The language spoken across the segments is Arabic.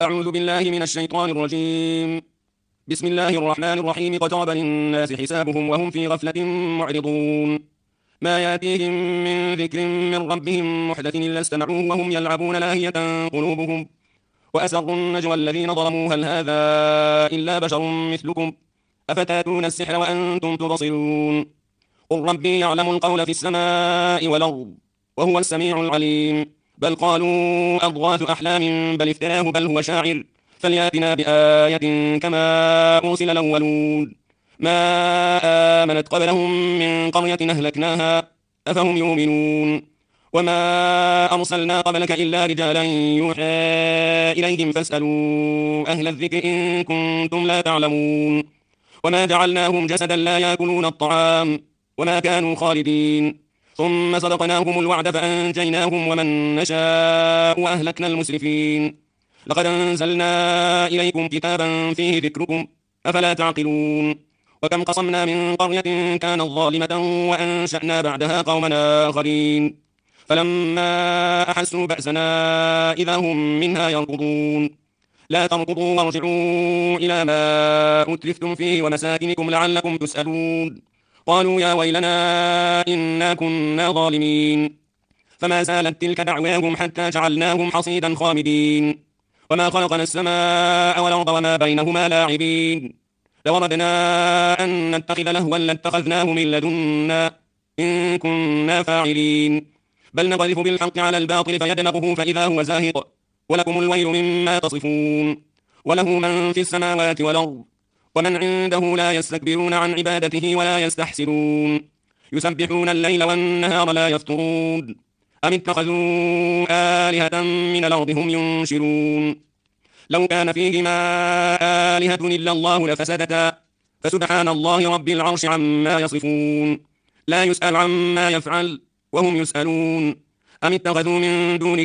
أعوذ بالله من الشيطان الرجيم. بسم الله الرحمن الرحيم. اقترب للناس حسابهم وهم في غفلة معرضون. ما يأتيهم من ذكر من ربهم محدث إلا استمعوه وهم يلعبون لاهية قلوبهم. وأسروا النجوى الذين ظلموا هل هذا إلا بشر مثلكم أفتاتون السحر وأنتم تبصرون. قل ربي يعلم القول في السماء والأرض وهو السميع العليم. بل قالوا أضغاث أحلام بل افتراه بل هو شاعر فلياتنا بآية كما أرسل الأولون. ما آمنت قبلهم من قرية أهلكناها أفهم يؤمنون. وما أرسلنا قبلك إلا رجالا يوحى إليهم فاسألوا أهل الذكر إن كنتم لا تعلمون. وما جعلناهم جسدا لا يأكلون الطعام وما كانوا خالدين. ثم صدقناهم الوعد فأنجيناهم ومن نشاء وأهلكنا المسرفين. لقد أنزلنا إليكم كتابا فيه ذكركم أفلا تعقلون. وكم قصمنا من قرية كانت ظالمة وأنشأنا بعدها قوما آخرين فلما أحسوا بأسنا إذا هم منها يركضون. لا تركضوا وارجعوا إلى ما أترفتم فيه ومساكنكم لعلكم تسألون. قالوا يا ويلنا إنا كنا ظالمين. فما زالت تلك دعواهم حتى جعلناهم حصيدا خامدين. وما خلقنا السماء والأرض وما بينهما لاعبين. لو أردنا أن نتخذ لهوا لاتخذناه من لدنا إن كنا فاعلين. بل نقذف بالحق على الباطل فيدمغه فإذا هو زاهق ولكم الويل مما تصفون. وله من في السماوات والأرض ومن عنده لا يستكبرون عن عبادته ولا يستحسرون. يسبحون الليل والنهار لا يفترون. أم اتخذوا آلهة من الأرض هم ينشرون. لو كان فيهما آلهة إلا الله لفسدتا فسبحان الله رب العرش عما يصفون. لا يسأل عما يفعل وهم يسألون. أم اتخذوا من دونه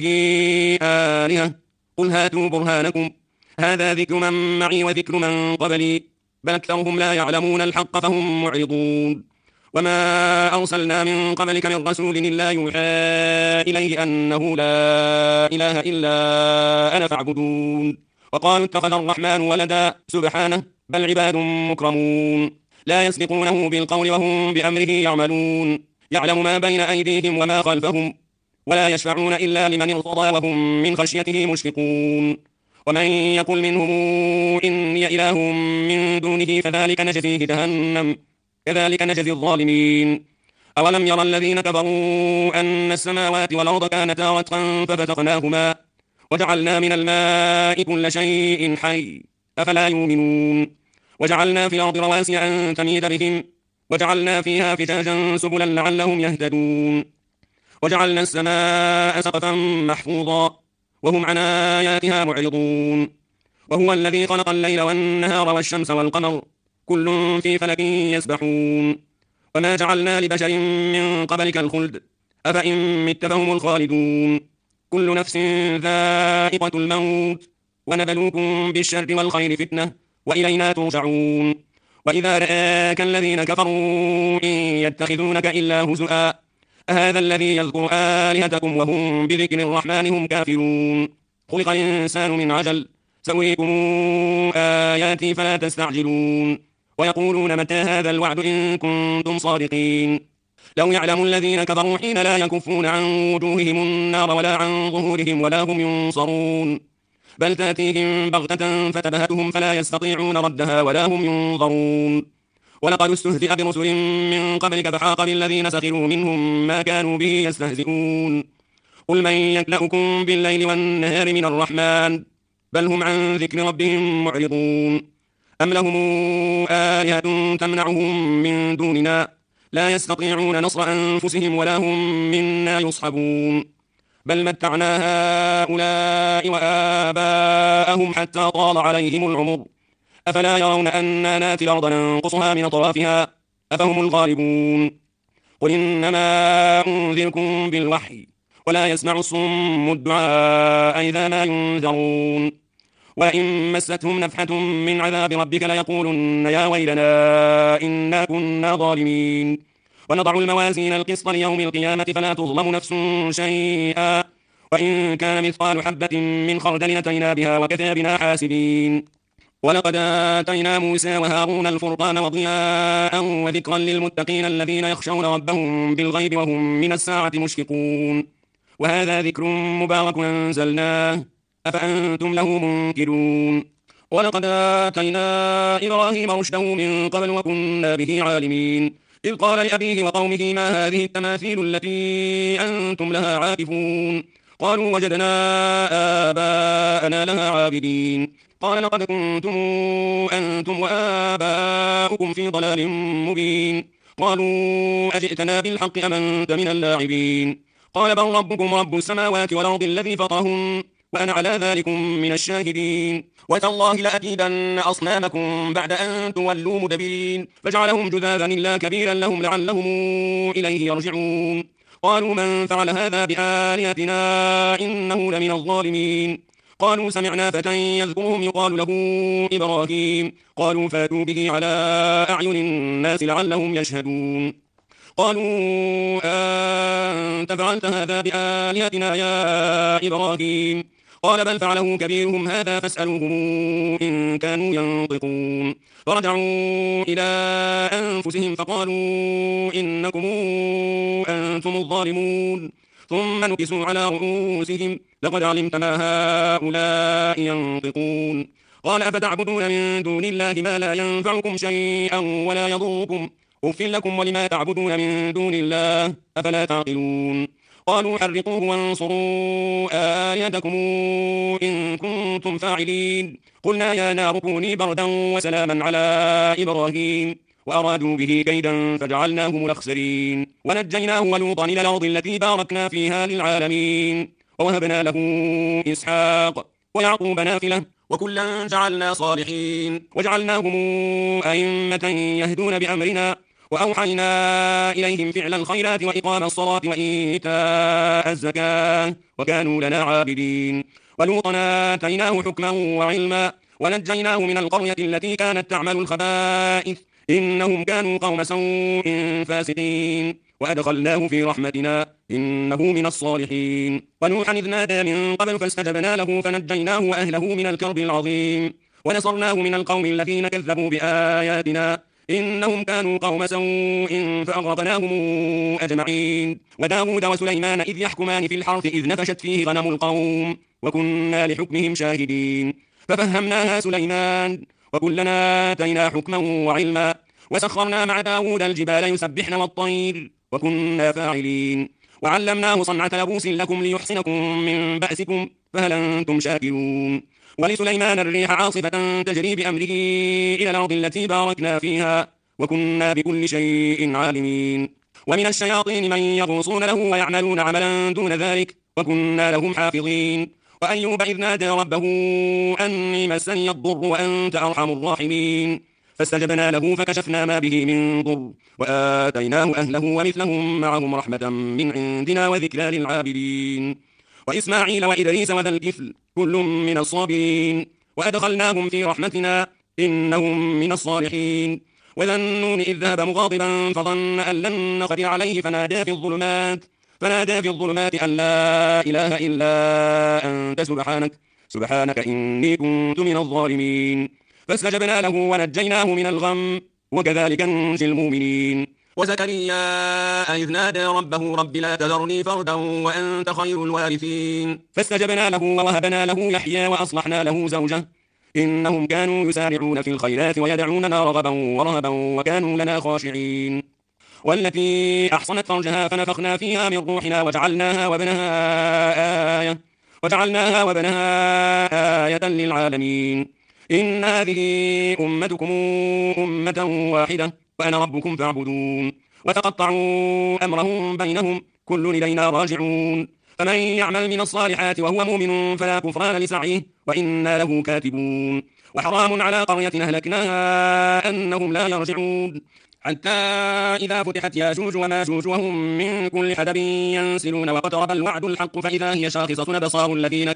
آلهة قل هاتوا برهانكم هذا ذكر من معي وذكر من قبلي بل أكثرهم لا يعلمون الحق فهم معرضون. وما أرسلنا من قبلك من رسول إلا يوحى إليه أنه لا إله إلا أنا فاعبدون. وقالوا اتخذ الرحمن ولدا سبحانه بل عباد مكرمون لا يسبقونه بالقول وهم بأمره يعملون. يعلم ما بين أيديهم وما خلفهم ولا يشفعون إلا لمن ارتضى وهم من خشيته مشفقون. ومن يقل منهم إني إله من دونه فذلك نجزيه جهنم كذلك نجزي الظالمين. أولم يرى الذين كفروا أن السماوات والأرض كانتا رتقا ففتقناهما وجعلنا من الماء كل شيء حي أفلا يؤمنون. وجعلنا في الأرض رواسي أن تميد بهم وجعلنا فيها فجاجا سبلا لعلهم يهتدون. وجعلنا السماء سقفا محفوظا وهم عن آياتها معرضون. وهو الذي خلق الليل والنهار والشمس والقمر كل في فلك يسبحون. وما جعلنا لبشر من قبلك الخلد أفإن مت فهم الخالدون. كل نفس ذائقة الموت ونبلوكم بالشر والخير فتنة وإلينا ترجعون. وإذا رآك الذين كفروا إن يتخذونك إلا هزؤا أهذا الذي يذكر آلهتكم وهم بذكر الرحمن هم كافرون. خلق الإنسان من عجل سأريكم آياتي فلا تستعجلون. ويقولون متى هذا الوعد إن كنتم صادقين. لو يعلم الذين كفروا حين لا يكفون عن وجوههم النار ولا عن ظهورهم ولا هم ينصرون. بل تأتيهم بغتة فتبهتهم فلا يستطيعون ردها ولا هم ينظرون. ولقد استهزئ برسل من قبلك فحاق بالذين سخروا منهم ما كانوا به يستهزئون. قل من يكلأكم بالليل والنهار من الرحمن بل هم عن ذكر ربهم معرضون. أم لهم آلهة تمنعهم من دوننا لا يستطيعون نصر أنفسهم ولا هم منا يصحبون. بل متعنا هؤلاء وآباءهم حتى طال عليهم العمر أفلا يرون أنا ناتي الأرض ننقصها من أطرافها أفهم الغالبون. قل إنما أنذركم بالوحي ولا يسمع الصم الدعاء إذا ما ينذرون. وإن مستهم نفحة من عذاب ربك ليقولن يا ويلنا إنا كنا ظالمين. ونضع الموازين القسط ليوم القيامة فلا تظلم نفس شيئا وإن كان مثقال حبة من خردل أتينا بها وكفى بنا حاسبين. ولقد آتينا موسى وهارون الفرقان وضياء وذكرا للمتقين الذين يخشون ربهم بالغيب وهم من الساعة مشفقون. وهذا ذكر مبارك أنزلناه أفأنتم له منكرون. ولقد آتينا إبراهيم رشده من قبل وكنا به عالمين. إذ قال لأبيه وقومه ما هذه التماثيل التي أنتم لها عاكفون. قالوا وجدنا آباءنا لها عابدين. قال لقد كنتم أنتم وآباؤكم في ضلال مبين. قالوا أجئتنا بالحق أم أنت من اللاعبين. قال بل ربكم رب السماوات والأرض الذي فطرهن وأنا على ذلكم من الشاهدين. وتالله لأكيدن أصنامكم بعد أن تولوا مدبرين. فجعلهم جذاذا إلا كبيرا لهم لعلهم إليه يرجعون. قالوا من فعل هذا بآلهتنا إنه لمن الظالمين. قالوا سمعنا فتى يذكرهم يقال له إبراهيم. قالوا فاتوا به على أعين الناس لعلهم يشهدون. قالوا أنت فعلت هذا بآلهتنا يا إبراهيم. قال بل فعله كبيرهم هذا فاسألوهم إن كانوا ينطقون. فرجعوا إلى أنفسهم فقالوا إنكم أنتم الظالمون. ثم نكسوا على رؤوسهم لقد علمت ما هؤلاء ينطقون. قال أفتعبدون من دون الله ما لا ينفعكم شيئا ولا يضركم أف لكم ولما تعبدون من دون الله أفلا تعقلون. قالوا حرقوه وانصروا آلهتكم إن كنتم فاعلين. قلنا يا نار كوني بردا وسلاما على إبراهيم وأرادوا به كيدا فجعلناهم الأخسرين. ونجيناه ولوطا إلى الأرض التي باركنا فيها للعالمين. ووهبنا له إسحاق ويعقوب نافلة وكلا جعلنا صالحين. وجعلناهم أئمة يهدون بأمرنا وأوحينا إليهم فعل الخيرات وإقام الصلاة وإيتاء الزكاة وكانوا لنا عابدين. ولوطا آتيناه حكما وعلما ونجيناه من القرية التي كانت تعمل الخبائث إنهم كانوا قوم سوء فاسقين. وأدخلناه في رحمتنا إنه من الصالحين. ونوحا إذ نادى من قبل فاستجبنا له فنجيناه وأهله من الكرب العظيم. ونصرناه من القوم الذين كذبوا بآياتنا إنهم كانوا قوم سوء فأغرقناهم أجمعين. وداود وسليمان إذ يحكمان في الحرث إذ نفشت فيه غنم القوم وكنا لحكمهم شاهدين. ففهمناها سليمان وكلنا آتينا حكما وعلما. وسخرنا مع داود الجبال يسبحن والطير وكنا فاعلين. وعلمناه صنعة لبوس لكم ليحصنكم من بأسكم فهل أنتم شاكرون. ولسليمان الريح عاصفة تجري بأمره إلى الأرض التي باركنا فيها وكنا بكل شيء عالمين. ومن الشياطين من يغوصون له ويعملون عملا دون ذلك وكنا لهم حافظين. وأيوب إذ نادى ربه أني مسني الضر وأنت أرحم الراحمين. فاستجبنا له فكشفنا ما به من ضر وآتيناه أهله ومثلهم معهم رحمة من عندنا وذكرى للعابدين. وإسماعيل وإدريس وذا الكفل كل من الصابرين. وأدخلناهم في رحمتنا إنهم من الصالحين. وذا النون إذ ذهب مغاضبا فظن أن لن نقدر عليه فنادى في الظلمات أن لا إله إلا أنت سبحانك إني كنت من الظالمين. فاستجبنا له ونجيناه من الغم وكذلك ننجي المؤمنين. وزكريا إذ نادى ربه رب لا تذرني فردا وأنت خير الوارثين. فاستجبنا له ووهبنا له يحيى وأصلحنا له زوجه إنهم كانوا يسارعون في الخيرات ويدعوننا رغبا ورهبا وكانوا لنا خاشعين. والتي أحصنت فرجها فنفخنا فيها من روحنا وجعلناها وبنها آية للعالمين. إن هذه أمتكم أمة واحدة وأنا ربكم فاعبدون. وتقطعوا أمرهم بينهم كل إلينا راجعون. فمن يعمل من الصالحات وهو مؤمن فلا كفران لسعيه وإنا له كاتبون. وحرام على قرية أهلكناها أنهم لا يرجعون. حتى إذا فتحت ياجوج وماجوج وهم من كل حدب ينسلون واقترب الوعد الحق فإذا هي شاخصة أبصار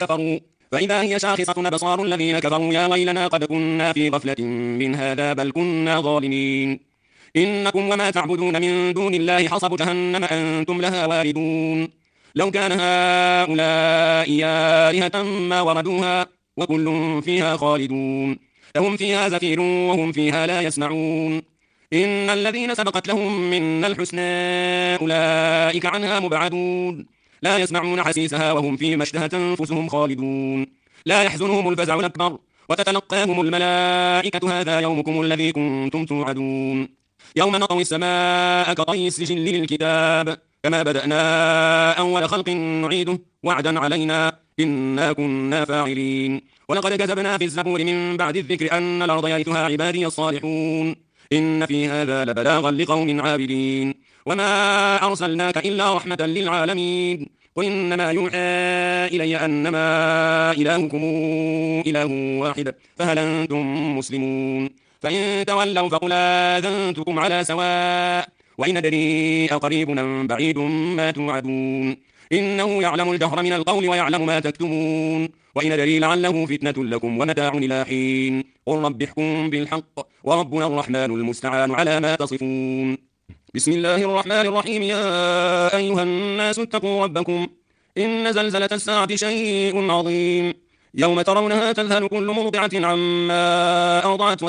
الذين كفروا يا ويلنا قد كنا في غفلة من هذا بل كنا ظالمين. إنكم وما تعبدون من دون الله حصب جهنم أنتم لها واردون. لو كان هؤلاء آلهة ما وردوها وكل فيها خالدون لهم فيها زفير وهم فيها لا يسمعون إن الذين سبقت لهم من الحسنى أولئك عنها مبعدون لا يسمعون حسيسها وهم فيما اشتهت أنفسهم خالدون لا يحزنهم الفزع الأكبر وتتلقاهم الملائكة هذا يومكم الذي كنتم توعدون يوم نطوي السماء كطي السجل للكتاب كما بدأنا أول خلق نعيده وعدا علينا إنا كنا فاعلين ولقد كتبنا في الزبور من بعد الذكر أن الأرض يرثها عبادي الصالحون إن في هذا لبلاغا لقوم عابدين وما أرسلناك إلا رحمة للعالمين قل إنما يوحى إلي أنما إلهكم إله واحد فهل أنتم مسلمون فإن تولوا فقل آذنتكم على سواء وإن أدري أقريب أم بعيد ما توعدون إنه يعلم الجهر من القول ويعلم ما تكتمون وإن أدري لعله فتنة لكم ومتاع إلى حين قل رب احكم بالحق وربنا الرحمن المستعان على ما تصفون بسم الله الرحمن الرحيم يا أيها الناس اتقوا ربكم إن زلزلة الساعة شيء عظيم يوم ترونها تذهل كل مرضعة عما أرضعت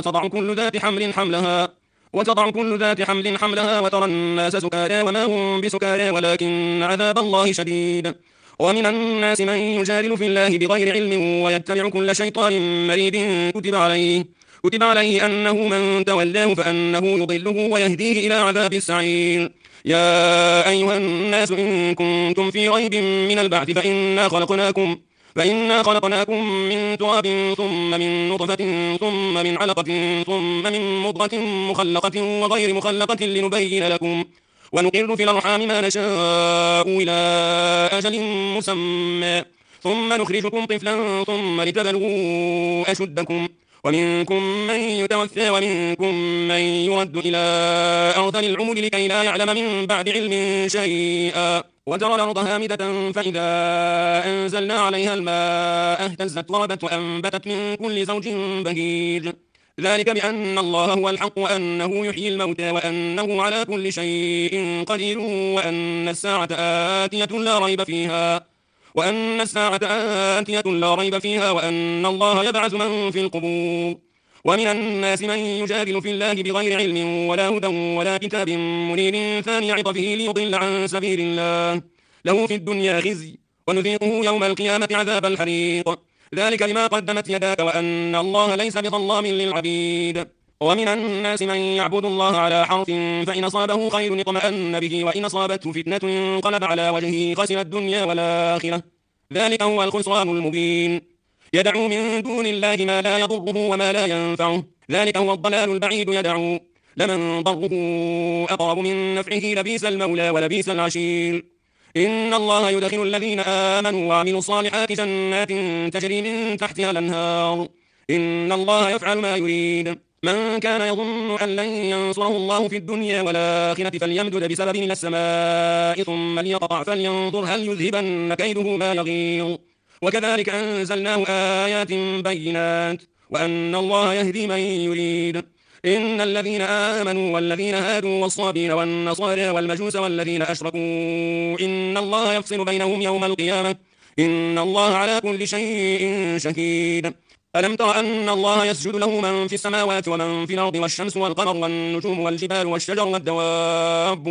وتضع كل ذات حمل حملها وترى الناس سكارى وما هم بسكارى ولكن عذاب الله شديد ومن الناس من يجادل في الله بغير علم ويتبع كل شيطان مريد كتب عليه أنه من تولاه فأنه يضله ويهديه إلى عذاب السعير يا أيها الناس إن كنتم في ريب من البعث فإنا خلقناكم من تراب ثم من نطفة ثم من علقة ثم من مضغة مخلقة وغير مخلقة لنبين لكم ونقر في الأرحام ما نشاء إلى أجل مسمى ثم نخرجكم طفلا ثم لتبلغوا أشدكم ومنكم من يتوفى ومنكم من يرد إلى أرذل العمر لكي لا يعلم من بعد علم شيئا وترى الأرض هامدة فإذا أنزلنا عليها الماء اهتزت وربت وأنبتت من كل زوج بهيج ذلك بأن الله هو الحق وأنه يحيي الموتى وأنه على كل شيء قدير وأن الساعة آتية لا ريب فيها وأن الله يبعث من في القبور ومن الناس من يجادل في الله بغير علم ولا هدى ولا كتاب منير ثاني عطفه ليضل عن سبيل الله له في الدنيا خزي ونذيقه يوم القيامة عذاب الحريق ذلك بما قدمت يداك وأن الله ليس بظلام للعبيد ومن الناس من يعبد الله على حرف فإن أصابه خير اطمأن به وإن أصابته فتنة انقلب على وجهه خسر الدنيا والآخرة ذلك هو الخسران المبين يدعو من دون الله ما لا يضره وما لا ينفعه ذلك هو الضلال البعيد يدعو لمن ضره أقرب من نفعه لبيس المولى ولبيس العشير إن الله يدخل الذين آمنوا وعملوا الصالحات جنات تجري من تحتها الأنهار إن الله يفعل ما يريد من كان يظن أن لن ينصره الله في الدنيا والآخرة فليمدد بسبب من السماء ثم ليقطع فلينظر هل يذهبن كيده ما يغيظ وكذلك أنزلناه آيات بينات وأن الله يهدي من يريد إن الذين آمنوا والذين هادوا والصابين والنصارى والمجوس والذين أشركوا إن الله يفصل بينهم يوم القيامة إن الله على كل شيء شهيد ألم تر أن الله يسجد له من في السماوات ومن في الأرض والشمس والقمر والنجوم والجبال والشجر والدواب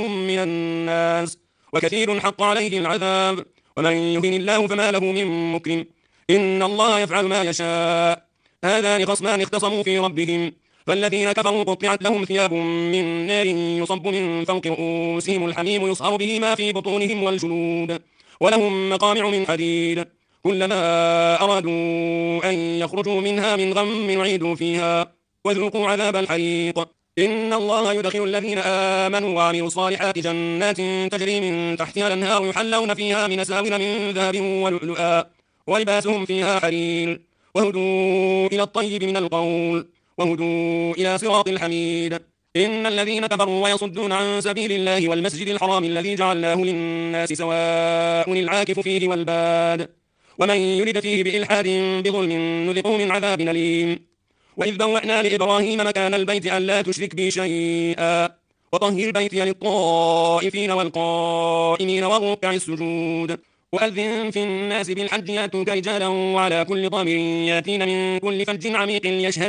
وكثير حق عليه العذاب ومن يهن الله فما له من مكرم إن الله يفعل ما يشاء هذان خصمان اختصموا في ربهم فالذين كفروا قطعت لهم ثياب من نار يصب من فوق رؤوسهم الحميم يصهر به ما في بطونهم والجلود ولهم مقامع من حديد كلما أرادوا أن يخرجوا منها من غم عيدوا فيها وذوقوا عذاب الحريق إن الله يدخل الذين آمنوا وعملوا الصالحات جنات تجري من تحتها الأنهار يحلون فيها من أساور من ذهب ولؤلؤا ولباسهم فيها حرير وهدوا إلى الطيب من القول وهدوا إلى صراط الحميد إن الذين كفروا ويصدون عن سبيل الله والمسجد الحرام الذي جعلناه للناس سواء العاكف فيه والباد ومن يرد فيه بإلحاد بظلم نذقه من عذاب أليم وإذ بوأنا لإبراهيم مكان البيت ألا تشرك بي شيئا وطهر بيتي للطائفين والقائمين والركع السجود وأذن في الناس بالحج يأتوك رجالا وعلى كل ضامر يأتين من كل فج عميق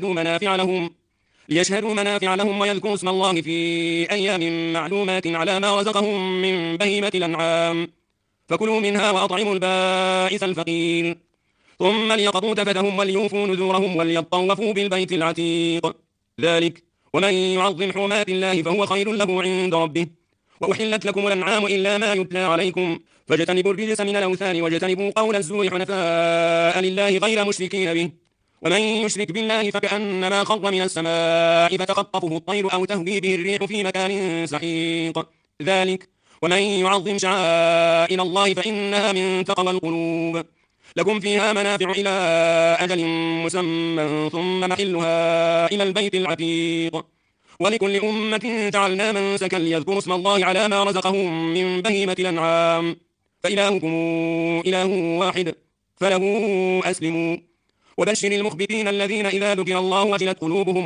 ليشهدوا منافع لهم ويذكروا اسم الله في أيام معلومات على ما رزقهم من بهيمة الأنعام فكلوا منها وأطعموا البائس الفقير ثم ليقضوا تفتهم وليوفوا نذورهم وليطوفوا بالبيت العتيق ذلك ومن يعظم حرمات الله فهو خير له عند ربه وأحلت لكم الأنعام إلا ما يتلى عليكم فاجتنبوا الرجس من الأوثان واجتنبوا قول الزور حنفاء لله غير مشركين به ومن يشرك بالله فكأنما خر من السماء فتخطفه الطير أو تهوي به الريح في مكان سحيق ذلك ومن يعظم شعائر الله فإنها من تقوى القلوب لكم فيها منافع إلى أجل مسمى ثم محلها إلى البيت العتيق ولكل أمة جعلنا منسكا ليذكروا اسم الله على ما رزقهم من بهيمة الأنعام فإلهكم إله واحد فله أسلموا وبشر المخبتين الذين إذا ذكر الله وجلت قلوبهم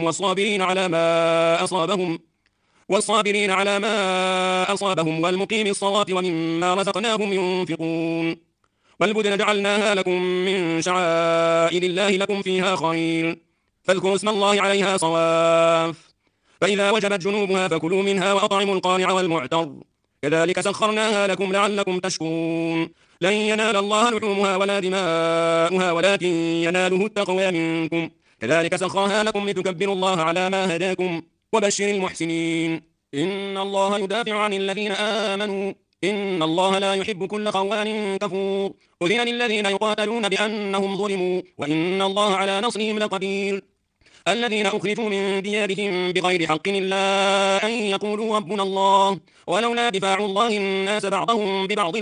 والصابرين على ما أصابهم والمقيم الصلاة ومما رزقناهم ينفقون والبدن جعلناها لكم من شعائر الله لكم فيها خير فاذكروا اسم الله عليها صواف فإذا وجبت جنوبها فكلوا منها وأطعموا القانع والمعتر كذلك سخرناها لكم لعلكم تشكرون لن ينال الله لحومها ولا دماؤها ولكن يناله التقوى منكم كذلك سخرها لكم لتكبروا الله على ما هداكم وبشر المحسنين إن الله يدافع عن الذين آمنوا إن الله لا يحب كل خوان كفور أذن للذين يقاتلون بأنهم ظلموا وإن الله على نصرهم لقدير الذين أخرجوا من ديارهم بغير حق إلا أن يقولوا ربنا الله ولولا دفاع الله الناس بعضهم ببعض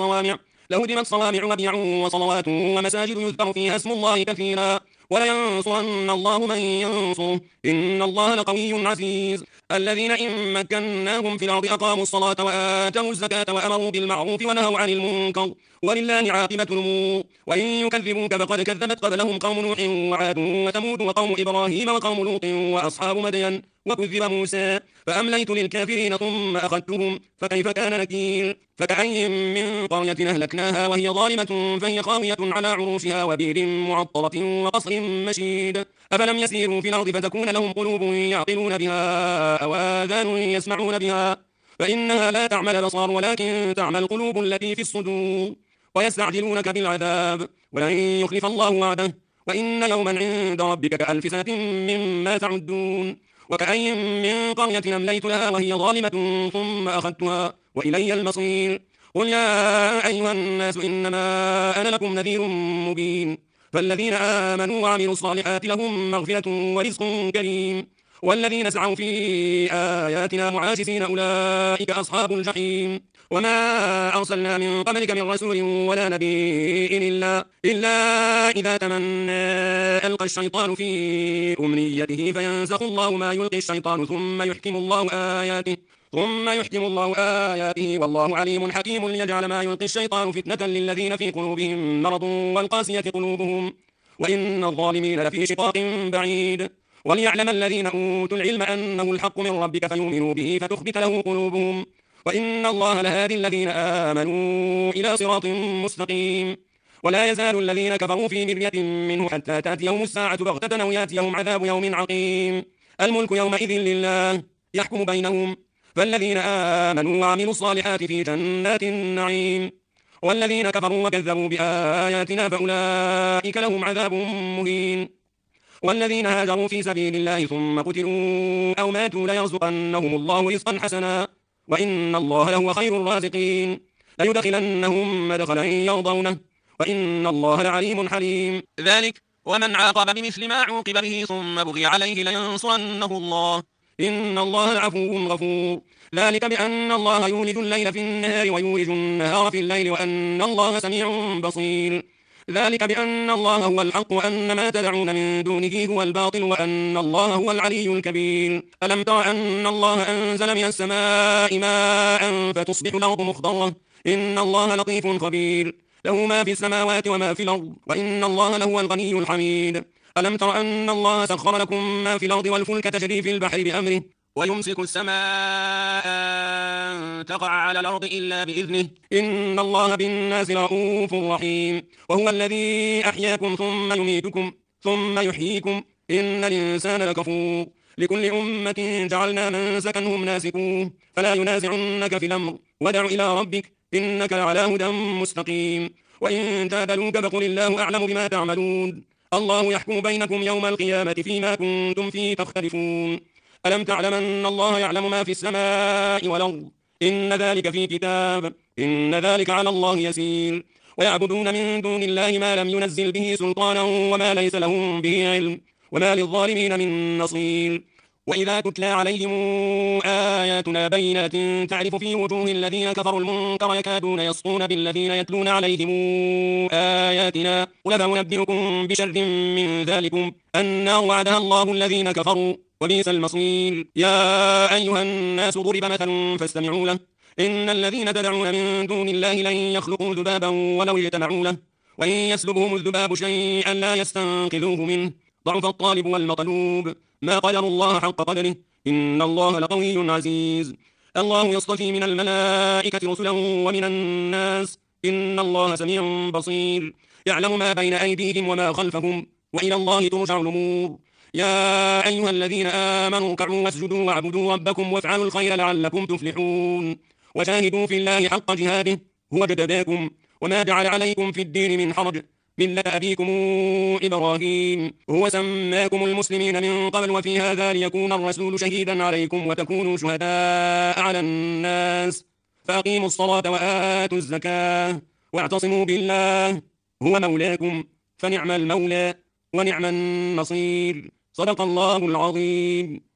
لهدمت صوامع وبيع وصلوات ومساجد يذكر فيها اسم الله كثيرا ولينصرن الله من ينصره إن الله لقوي عزيز الذين إن مكناهم في الأرض أقاموا الصلاة وآتوا الزكاة وأمروا بالمعروف ونهوا عن المنكر ولله عاقبة الأمور وإن يكذبوك فقد كذبت قبلهم قوم نوح وعاد وثمود وقوم إبراهيم وقوم لوط وأصحاب مدين وكذب موسى فأمليت للكافرين ثم أخذتهم فكيف كان نكير فكأي من قرية أهلكناها وهي ظالمة فهي خاوية على عروشها وبئر معطلة وقصر مشيد أفلم يسيروا في الأرض فتكون لهم قلوب يعقلون بها أو آذان يسمعون بها فإنها لا تعمى الأبصار ولكن تعمى القلوب التي في الصدور ويستعجلونك بالعذاب ولن يخلف الله وعده وإن يوما عند ربك كألف سنة مما تعدون وكأي من قرية أمليت لها وهي ظالمة ثم أخذتها وإلي المصير قل يا أيها الناس إنما أنا لكم نذير مبين فالذين آمنوا وعملوا الصالحات لهم مغفرة ورزق كريم والذين سعوا في آياتنا معاجزين أولئك أصحاب الجحيم وما أرسلنا من قبلك من رسول ولا نبي إلا إذا تمنى ألقى الشيطان في أمنيته فينسخ الله ما يلقي الشيطان ثم يحكم الله آياته والله عليم حكيم ليجعل ما يلقي الشيطان فتنة للذين في قلوبهم مرض والقاسية قلوبهم وإن الظالمين لفي شقاق بعيد وليعلم الذين أوتوا العلم أنه الحق من ربك فيؤمنوا به فتخبت له قلوبهم وإن الله لهادي الذين آمنوا إلى صراط مستقيم ولا يزال الذين كفروا في مرية منه حتى تأتيهم الساعة بغتة أو يأتيهم عذاب يوم عقيم الملك يومئذ لله يحكم بينهم فالذين آمنوا وعملوا الصالحات في جنات النعيم والذين كفروا وكذبوا بآياتنا فأولئك لهم عذاب مهين والذين هاجروا في سبيل الله ثم قتلوا أو ماتوا ليرزقنهم الله رزقا حسنا وإن الله لهو خير الرازقين ليدخلنهم مدخلا يرضونه وإن الله لعليم حليم ذلك ومن عاقب بمثل ما عوقب به ثم بغي عليه لينصرنه الله إن الله لعفو غفور ذلك بأن الله يولج الليل في النهار ويولج النهار في الليل وأن الله سميع بصير ذلك بأن الله هو الحق وأن ما تدعون من دونه هو الباطل وأن الله هو العلي الكبير ألم تر أن الله أنزل من السماء ماء فتصبح الأرض مخضرة إن الله لطيف خبير له ما في السماوات وما في الأرض وإن الله لهو الغني الحميد ألم تر أن الله سخر لكم ما في الأرض والفلك تجري في البحر بأمره ويمسك السماء أن تقع على الأرض إلا بإذنه إن الله بالناس رؤوف رحيم وهو الذي أحياكم ثم يميتكم ثم يحييكم إن الإنسان لكفور لكل أمة جعلنا منسكا هم ناسكوه فلا ينازعنك في الأمر ودع إلى ربك إنك لعلى هدى مستقيم وإن جادلوك فقل الله أعلم بما تعملون الله يحكم بينكم يوم القيامة فيما كنتم فيه تختلفون ألم تعلم أن الله يعلم ما في السماء والأرض إن ذلك في كتاب إن ذلك على الله يسير ويعبدون من دون الله ما لم ينزل به سلطانا وما ليس لهم به علم وما للظالمين من نصير وإذا تتلى عليهم آياتنا بينات تعرف في وجوه الذين كفروا المنكر يكادون يسطون بالذين يتلون عليهم آياتنا قل فأنبئكم بشر من ذلكم النار وعدها الله الذين كفروا وبئس المصير يا أيها الناس ضرب مثل فاستمعوا له إن الذين تدعون من دون الله لن يخلقوا ذبابا ولو اجتمعوا له وإن يسلبهم الذباب شيئا لا يستنقذوه منه ضعف الطالب والمطلوب ما قدر الله حق قدره إن الله لقوي عزيز الله يصطفي من الملائكة رسلا ومن الناس إن الله سميع بصير يعلم ما بين أيديهم وما خلفهم وإلى الله ترجع الأمور يا أيها الذين آمنوا اركعوا واسجدوا واعبدوا ربكم وافعلوا الخير لعلكم تفلحون وجاهدوا في الله حق جهاده هو اجتباكم وما جعل عليكم في الدين من حرج ملة أبيكم إبراهيم هو سماكم المسلمين من قبل وفي هذا ليكون الرسول شهيدا عليكم وتكونوا شهداء على الناس فأقيموا الصلاة وآتوا الزكاة واعتصموا بالله هو مولاكم فنعم المولى ونعم النصير صدق الله العظيم.